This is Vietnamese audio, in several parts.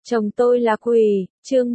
Chồng tôi là quỷ, chương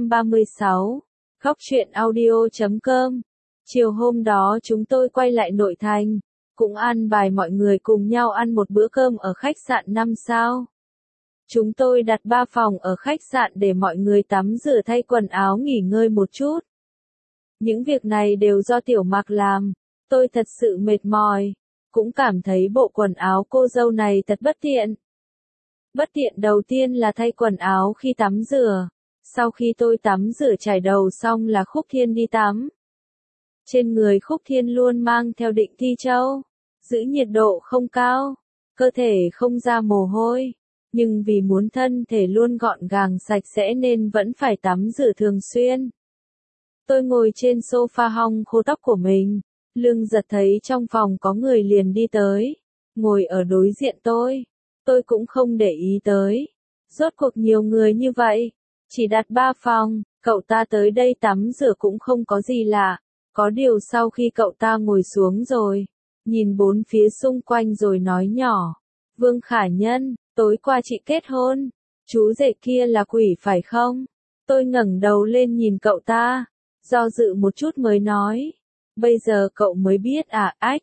136. Khóc chuyện audio.com. Chiều hôm đó chúng tôi quay lại nội thành, cũng an bài mọi người cùng nhau ăn một bữa cơm ở khách sạn 5 sao. Chúng tôi đặt 3 phòng ở khách sạn để mọi người tắm rửa thay quần áo nghỉ ngơi một chút. Những việc này đều do Tiểu Mạc làm, tôi thật sự mệt mỏi, cũng cảm thấy bộ quần áo cô dâu này thật bất tiện. Bất tiện đầu tiên là thay quần áo khi tắm rửa. Sau khi tôi tắm rửa chải đầu xong là Khúc Thiên đi tắm. Trên người Khúc Thiên luôn mang theo Định Thi Châu, giữ nhiệt độ không cao, cơ thể không ra mồ hôi, nhưng vì muốn thân thể luôn gọn gàng sạch sẽ nên vẫn phải tắm rửa thường xuyên. Tôi ngồi trên sofa hong khô tóc của mình, Lương Giật thấy trong phòng có người liền đi tới, ngồi ở đối diện tôi cũng không để ý tới. Rốt cuộc nhiều người như vậy, chỉ đặt 3 phòng, cậu ta tới đây tắm rửa cũng không có gì lạ. Có điều sau khi cậu ta ngồi xuống rồi, nhìn bốn phía xung quanh rồi nói nhỏ, Vương Khả Nhân, tối qua chị kết hôn, chú rể kia là quỷ phải không? Tôi ngẩng đầu lên nhìn cậu ta, do dự một chút mới nói, bây giờ cậu mới biết à? Ách,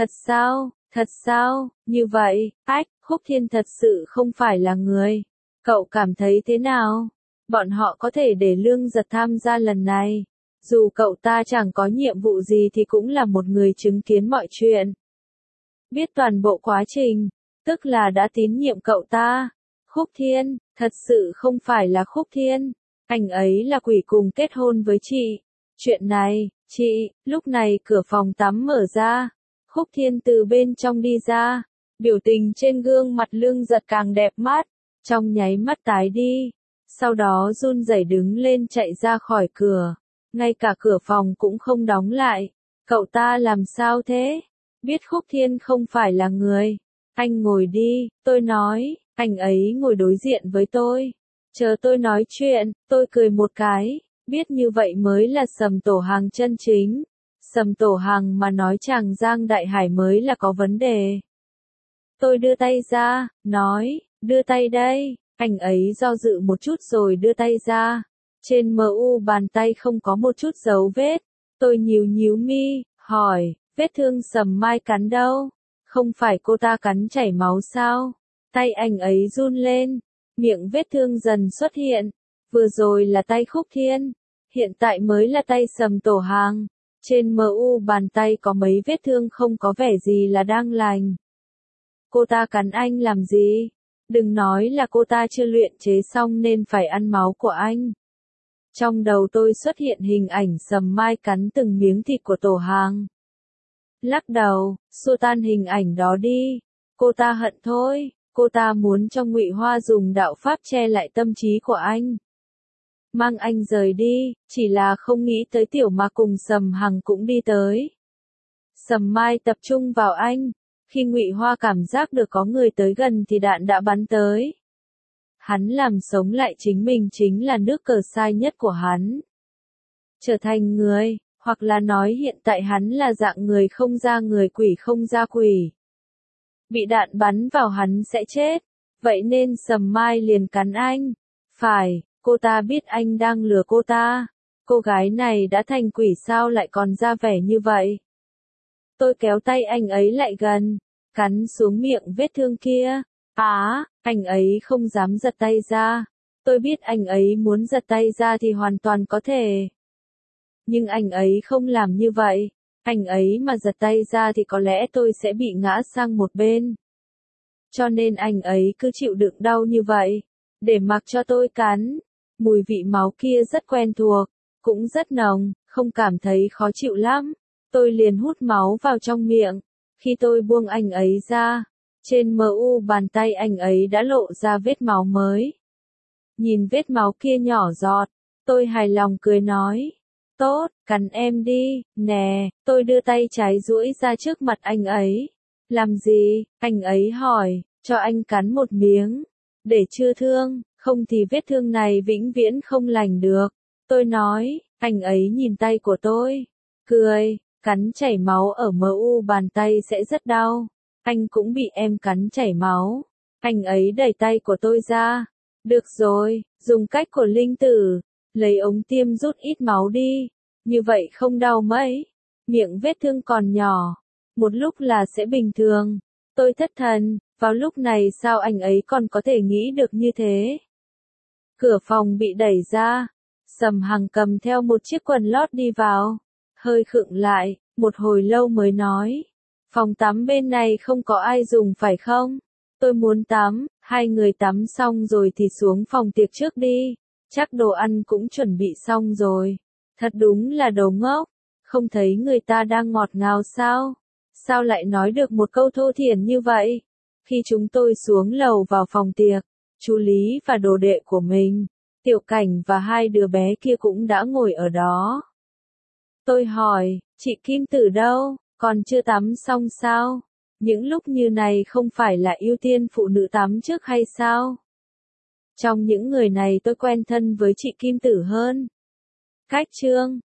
thật sao, như vậy, ách, Khúc Thiên thật sự không phải là người. Cậu cảm thấy thế nào? Bọn họ có thể để Lương Giật tham gia lần này. Dù cậu ta chẳng có nhiệm vụ gì thì cũng là một người chứng kiến mọi chuyện. Biết toàn bộ quá trình, tức là đã tín nhiệm cậu ta. Khúc Thiên, thật sự không phải là Khúc Thiên. Anh ấy là quỷ cùng kết hôn với chị. Chuyện này, chị, lúc này cửa phòng tắm mở ra. Khúc Thiên từ bên trong đi ra. Biểu tình trên gương mặt Lương Giật càng đẹp mắt, trong nháy mắt tái đi, sau đó run rẩy đứng lên chạy ra khỏi cửa, ngay cả cửa phòng cũng không đóng lại. Cậu ta làm sao thế? Biết Khúc Thiên không phải là người. Anh ngồi đi, tôi nói, anh ấy ngồi đối diện với tôi. Chờ tôi nói chuyện, tôi cười một cái, biết như vậy mới là Sầm Tổ Hàng chân chính. Sầm Tổ Hàng mà nói Tràng Giang Đại Hải mới là có vấn đề. Tôi đưa tay ra, nói, đưa tay đây. Anh ấy do dự một chút rồi đưa tay ra. Trên mu bàn tay không có một chút dấu vết. Tôi nhíu mi, hỏi, vết thương Sầm Mai cắn đâu? Không phải cô ta cắn chảy máu sao? Tay anh ấy run lên, miệng vết thương dần xuất hiện. Vừa rồi là tay Khúc Thiên, hiện tại mới là tay Sầm Tổ Hàng. Trên mu bàn tay có mấy vết thương không có vẻ gì là đang lành. Cô ta cắn anh làm gì? Đừng nói là cô ta chưa luyện chế xong nên phải ăn máu của anh. Trong đầu tôi xuất hiện hình ảnh Sầm Mai cắn từng miếng thịt của Tổ Hàng. Lắc đầu, xua tan hình ảnh đó đi. Cô ta hận thôi, cô ta muốn cho Ngụy Hoa dùng đạo pháp che lại tâm trí của anh. Mang anh rời đi, chỉ là không nghĩ tới Tiểu Mạc cùng Sầm Hằng cũng đi tới. Sầm Mai tập trung vào anh. Khi Ngụy Hoa cảm giác được có người tới gần thì đạn đã bắn tới. Hắn làm sống lại chính mình chính là nước cờ sai nhất của hắn. Trở thành người, hoặc là nói hiện tại hắn là dạng người không ra người quỷ không ra quỷ. Bị đạn bắn vào hắn sẽ chết, vậy nên Sầm Mai liền cắn anh. Phải, cô ta biết anh đang lừa cô ta. Cô gái này đã thành quỷ sao lại còn ra vẻ như vậy? Tôi kéo tay anh ấy lại gần, cắn xuống miệng vết thương kia. Anh ấy không dám giật tay ra. Tôi biết anh ấy muốn giật tay ra thì hoàn toàn có thể. Nhưng anh ấy không làm như vậy. Anh ấy mà giật tay ra thì có lẽ tôi sẽ bị ngã sang một bên. Cho nên anh ấy cứ chịu đựng đau như vậy, để mặc cho tôi cắn. Mùi vị máu kia rất quen thuộc, cũng rất nồng, không cảm thấy khó chịu lắm. Tôi liền hút máu vào trong miệng. Khi tôi buông anh ấy ra, trên mu bàn tay anh ấy đã lộ ra vết máu mới. Nhìn vết máu kia nhỏ giọt, tôi hài lòng cười nói, tốt, cắn em đi, nè. Tôi đưa tay trái duỗi ra trước mặt anh ấy. Làm gì? Anh ấy hỏi, cho anh cắn một miếng, để chữa thương, không thì vết thương này vĩnh viễn không lành được. Tôi nói, anh ấy nhìn tay của tôi, cười. Cắn chảy máu ở mu bàn tay sẽ rất đau. Anh cũng bị em cắn chảy máu. Anh ấy đẩy tay của tôi ra. Được rồi, Dùng cách của Linh Tử, lấy ống tiêm rút ít máu đi, như vậy không đau mấy, miệng vết thương còn nhỏ, một lúc là sẽ bình thường. Tôi thất thần, vào lúc này sao anh ấy còn có thể nghĩ được như thế? Cửa phòng bị đẩy ra, Sầm Hằng cầm theo một chiếc quần lót đi vào, hơi khựng lại, một hồi lâu mới nói. Phòng tắm bên này không có ai dùng phải không? Tôi muốn tắm, hai người tắm xong rồi thì xuống phòng tiệc trước đi, chắc đồ ăn cũng chuẩn bị xong rồi. Thật đúng là đồ ngốc, không thấy người ta đang ngọt ngào sao? Sao lại nói được một câu thô thiển như vậy? Khi chúng tôi xuống lầu vào phòng tiệc, chú Lý và đồ đệ của mình, Tiểu Cảnh và hai đứa bé kia cũng đã ngồi ở đó. Tôi hỏi, chị Kim Tử đâu, còn chưa tắm xong sao? Những lúc như này không phải là ưu tiên phụ nữ tắm trước hay sao? Trong những người này tôi quen thân với chị Kim Tử hơn. Cách Trương,